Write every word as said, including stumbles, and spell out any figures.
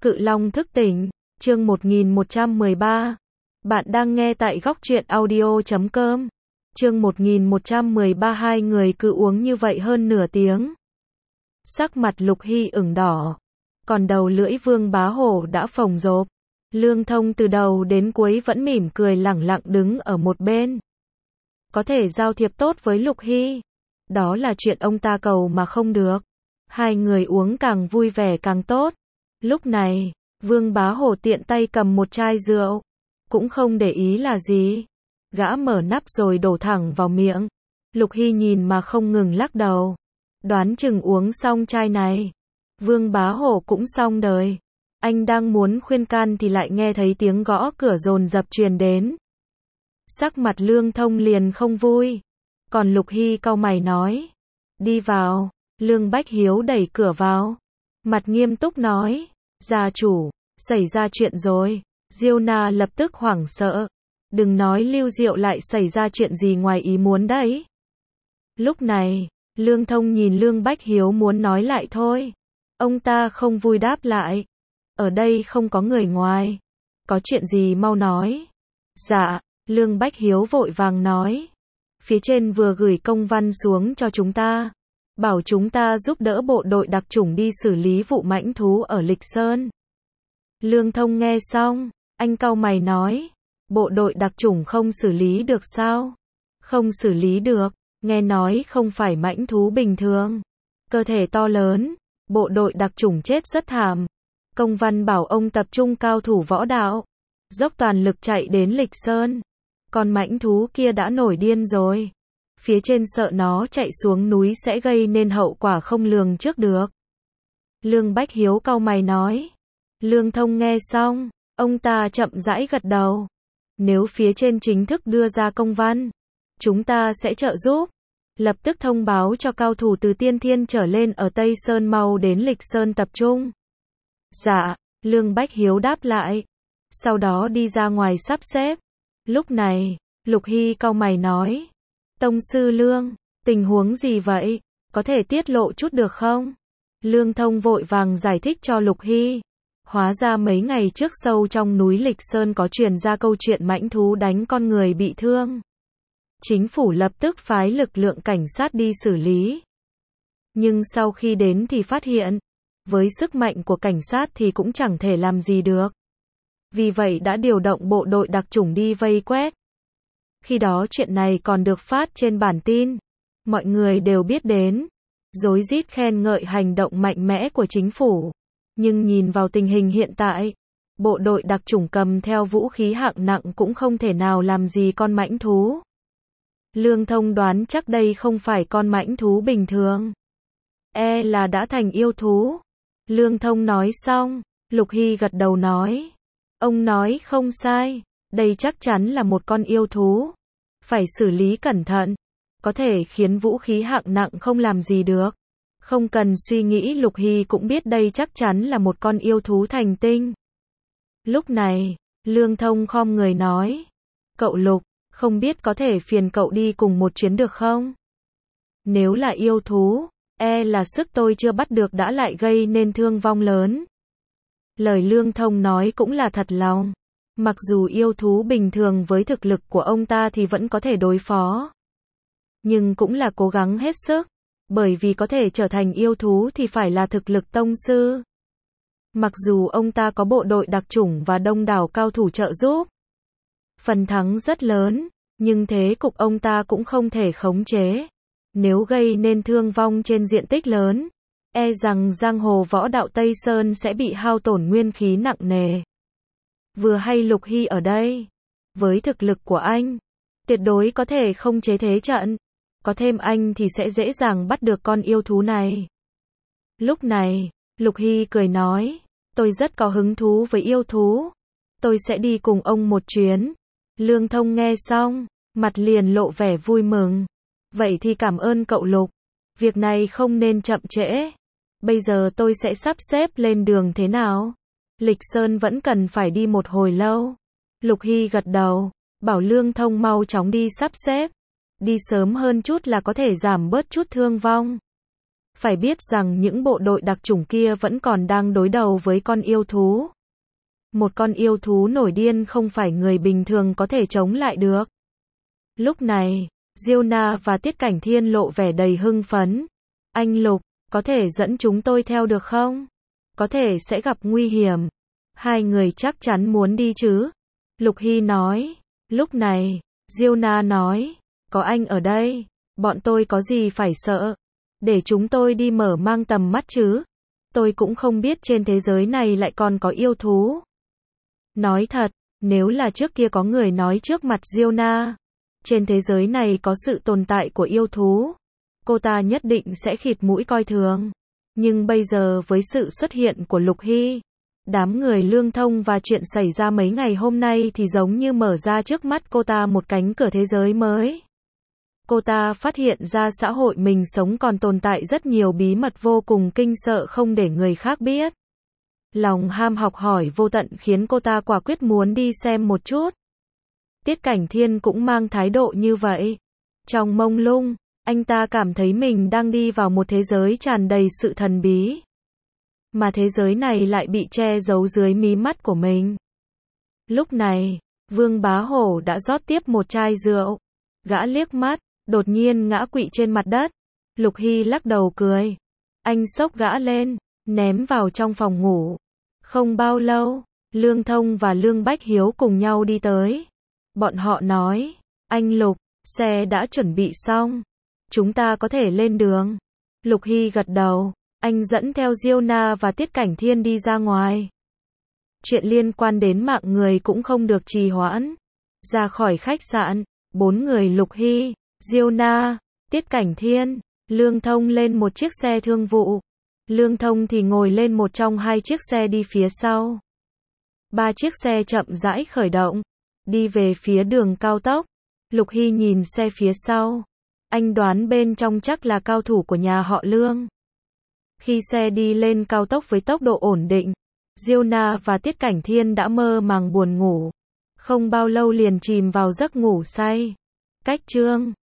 Cự Long thức tỉnh, chương một nghìn một trăm mười ba. Bạn đang nghe tại góc truyện audio chấm com. Chương một nghìn một trăm mười ba. Hai người cứ uống như vậy hơn nửa tiếng. Sắc mặt Lục Hy ửng đỏ, còn đầu lưỡi Vương Bá Hổ đã phồng rộp. Lương Thông từ đầu đến cuối vẫn mỉm cười lẳng lặng đứng ở một bên. Có thể giao thiệp tốt với Lục Hy, đó là chuyện ông ta cầu mà không được. Hai người uống càng vui vẻ càng tốt. Lúc này, Vương Bá Hổ tiện tay cầm một chai rượu, cũng không để ý là gì. Gã mở nắp rồi đổ thẳng vào miệng. Lục Hy nhìn mà không ngừng lắc đầu. Đoán chừng uống xong chai này, Vương Bá Hổ cũng xong đời. Anh đang muốn khuyên can thì lại nghe thấy tiếng gõ cửa dồn dập truyền đến. Sắc mặt Lương Thông liền không vui. Còn Lục Hy cau mày nói, đi vào. Lương Bách Hiếu đẩy cửa vào, mặt nghiêm túc nói, gia chủ, xảy ra chuyện rồi. Diêu Na lập tức hoảng sợ, đừng nói Lưu Diệu lại xảy ra chuyện gì ngoài ý muốn đấy. Lúc này, Lương Thông nhìn Lương Bách Hiếu muốn nói lại thôi. Ông ta không vui đáp lại, ở đây không có người ngoài, có chuyện gì mau nói. Dạ, Lương Bách Hiếu vội vàng nói, phía trên vừa gửi công văn xuống cho chúng ta, bảo chúng ta giúp đỡ bộ đội đặc chủng đi xử lý vụ mãnh thú ở Lịch Sơn. Lương Thông nghe xong, anh cau mày nói, bộ đội đặc chủng không xử lý được sao? Không xử lý được, nghe nói không phải mãnh thú bình thường, cơ thể to lớn, bộ đội đặc chủng chết rất thảm. Công văn bảo ông tập trung cao thủ võ đạo, dốc toàn lực chạy đến Lịch Sơn. Con mãnh thú kia đã nổi điên rồi. Phía trên sợ nó chạy xuống núi sẽ gây nên hậu quả không lường trước được. Lương Bách Hiếu cau mày nói. Lương Thông nghe xong, ông ta chậm rãi gật đầu. Nếu phía trên chính thức đưa ra công văn, chúng ta sẽ trợ giúp. Lập tức thông báo cho cao thủ từ tiên thiên trở lên ở Tây Sơn mau đến Lịch Sơn tập trung. Dạ, Lương Bách Hiếu đáp lại. Sau đó đi ra ngoài sắp xếp. Lúc này, Lục Hy cau mày nói. Tông sư Lương, tình huống gì vậy? Có thể tiết lộ chút được không? Lương Thông vội vàng giải thích cho Lục Hy. Hóa ra mấy ngày trước sâu trong núi Lịch Sơn có truyền ra câu chuyện mãnh thú đánh con người bị thương. Chính phủ lập tức phái lực lượng cảnh sát đi xử lý. Nhưng sau khi đến thì phát hiện, với sức mạnh của cảnh sát thì cũng chẳng thể làm gì được. Vì vậy đã điều động bộ đội đặc chủng đi vây quét. Khi đó chuyện này còn được phát trên bản tin. Mọi người đều biết đến. Rối rít khen ngợi hành động mạnh mẽ của chính phủ. Nhưng nhìn vào tình hình hiện tại, bộ đội đặc chủng cầm theo vũ khí hạng nặng cũng không thể nào làm gì con mãnh thú. Lương Thông đoán chắc đây không phải con mãnh thú bình thường. E là đã thành yêu thú. Lương Thông nói xong, Lục Hy gật đầu nói. Ông nói không sai, đây chắc chắn là một con yêu thú. Phải xử lý cẩn thận, có thể khiến vũ khí hạng nặng không làm gì được. Không cần suy nghĩ, Lục Hy cũng biết đây chắc chắn là một con yêu thú thành tinh. Lúc này, Lương Thông khom người nói. Cậu Lục, không biết có thể phiền cậu đi cùng một chuyến được không? Nếu là yêu thú, e là sức tôi chưa bắt được đã lại gây nên thương vong lớn. Lời Lương Thông nói cũng là thật lòng. Mặc dù yêu thú bình thường với thực lực của ông ta thì vẫn có thể đối phó. Nhưng cũng là cố gắng hết sức. Bởi vì có thể trở thành yêu thú thì phải là thực lực tông sư. Mặc dù ông ta có bộ đội đặc chủng và đông đảo cao thủ trợ giúp, phần thắng rất lớn, nhưng thế cục ông ta cũng không thể khống chế. Nếu gây nên thương vong trên diện tích lớn, e rằng giang hồ võ đạo Tây Sơn sẽ bị hao tổn nguyên khí nặng nề. Vừa hay Lục Hy ở đây, với thực lực của anh, tuyệt đối có thể không chế thế trận. Có thêm anh thì sẽ dễ dàng bắt được con yêu thú này. Lúc này, Lục Hy cười nói, tôi rất có hứng thú với yêu thú. Tôi sẽ đi cùng ông một chuyến. Lương Thông nghe xong, mặt liền lộ vẻ vui mừng. Vậy thì cảm ơn cậu Lục. Việc này không nên chậm trễ. Bây giờ tôi sẽ sắp xếp lên đường thế nào? Lịch Sơn vẫn cần phải đi một hồi lâu. Lục Hy gật đầu, bảo Lương Thông mau chóng đi sắp xếp. Đi sớm hơn chút là có thể giảm bớt chút thương vong. Phải biết rằng những bộ đội đặc chủng kia vẫn còn đang đối đầu với con yêu thú. Một con yêu thú nổi điên không phải người bình thường có thể chống lại được. Lúc này, Diêu Na và Tiết Cảnh Thiên lộ vẻ đầy hưng phấn. Anh Lục, có thể dẫn chúng tôi theo được không? Có thể sẽ gặp nguy hiểm. Hai người chắc chắn muốn đi chứ? Lục Hy nói. Lúc này, Diêu Na nói, có anh ở đây, bọn tôi có gì phải sợ? Để chúng tôi đi mở mang tầm mắt chứ. Tôi cũng không biết trên thế giới này lại còn có yêu thú. Nói thật, nếu là trước kia có người nói trước mặt Diêu Na, trên thế giới này có sự tồn tại của yêu thú, cô ta nhất định sẽ khịt mũi coi thường. Nhưng bây giờ với sự xuất hiện của Lục Hy, đám người Lương Thông và chuyện xảy ra mấy ngày hôm nay thì giống như mở ra trước mắt cô ta một cánh cửa thế giới mới. Cô ta phát hiện ra xã hội mình sống còn tồn tại rất nhiều bí mật vô cùng kinh sợ không để người khác biết. Lòng ham học hỏi vô tận khiến cô ta quả quyết muốn đi xem một chút. Tiết Cảnh Thiên cũng mang thái độ như vậy. Trong mông lung, anh ta cảm thấy mình đang đi vào một thế giới tràn đầy sự thần bí. Mà thế giới này lại bị che giấu dưới mí mắt của mình. Lúc này, Vương Bá Hổ đã rót tiếp một chai rượu. Gã liếc mắt, đột nhiên ngã quỵ trên mặt đất. Lục Hy lắc đầu cười. Anh xốc gã lên, ném vào trong phòng ngủ. Không bao lâu, Lương Thông và Lương Bách Hiếu cùng nhau đi tới. Bọn họ nói, anh Lục, xe đã chuẩn bị xong. Chúng ta có thể lên đường. Lục Hy gật đầu, anh dẫn theo Diêu Na và Tiết Cảnh Thiên đi ra ngoài. Chuyện liên quan đến mạng người cũng không được trì hoãn. Ra khỏi khách sạn, bốn người Lục Hy, Diêu Na, Tiết Cảnh Thiên, Lương Thông lên một chiếc xe thương vụ. Lương Thông thì ngồi lên một trong hai chiếc xe đi phía sau. Ba chiếc xe chậm rãi khởi động, đi về phía đường cao tốc. Lục Hy nhìn xe phía sau. Anh đoán bên trong chắc là cao thủ của nhà họ Lương. Khi xe đi lên cao tốc với tốc độ ổn định, Diêu Na và Tiết Cảnh Thiên đã mơ màng buồn ngủ. Không bao lâu liền chìm vào giấc ngủ say. Cách chương